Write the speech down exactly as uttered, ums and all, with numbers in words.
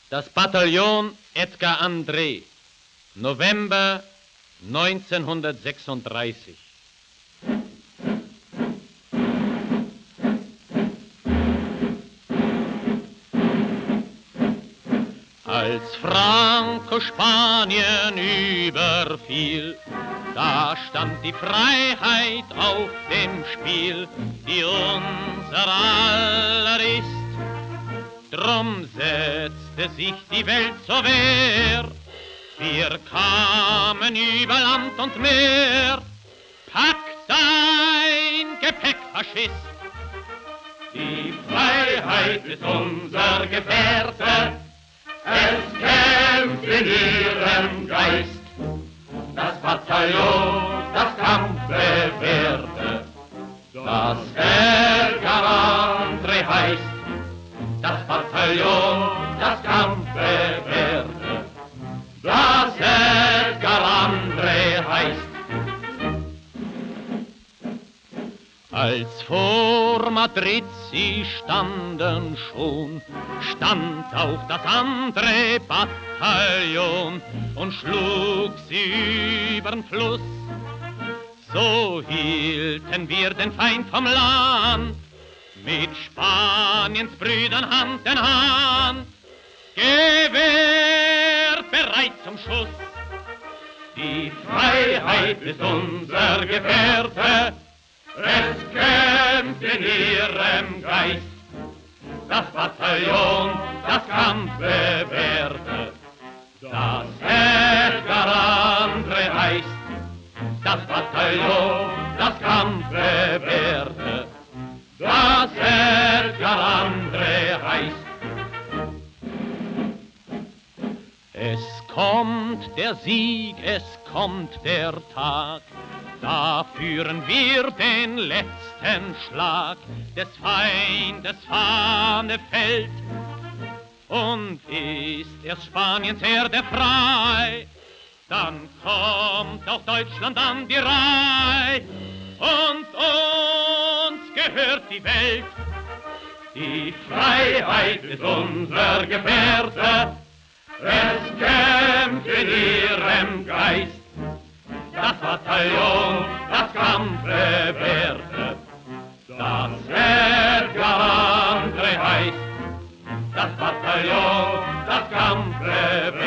Das Bataillon Edgar André, November neunzehnhundertsechsunddreißig. Als Franco Spanien überfiel, da stand die Freiheit auf dem Spiel, die unser aller ist. Drum setzte sich die Welt zur Wehr, wir kamen über Land und Meer. Pack dein Gepäck, Faschist, die Freiheit ist unser Gefährte, es kämpft in ihrem Geist. Das Bataillon, das Kampf bewährte, das Edgar André heißt. Das Bataillon, das Kampf bewährte, das Edgar André heißt. Als vor Madrid sie standen schon, stand auch das andere Bataillon und schlug sie übern Fluss. So hielten wir den Feind vom Land, mit Spaniens Brüdern Hand in Hand, Gewehr bereit zum Schuss. Die Freiheit ist unser Gefährte, es kämpft in ihrem Geist. Das Bataillon, das Kampf bewährte, das Edgar André heißt. Das Bataillon, das Kampf bewährte, das Edgar André heißt. Es kommt der Sieg, es kommt der Tag, da führen wir den letzten Schlag. Des Feindes Fahne fällt und ist erst Spaniens Erde frei, dann kommt auch Deutschland an die Reih und uns gehört die Welt. Die Freiheit ist unser Gefährte, es kämpft in ihrem Geist. Das Bataillon, das Kampf bewährte, das Edgar André heißt. Das Bataillon, das Kampf bewährte,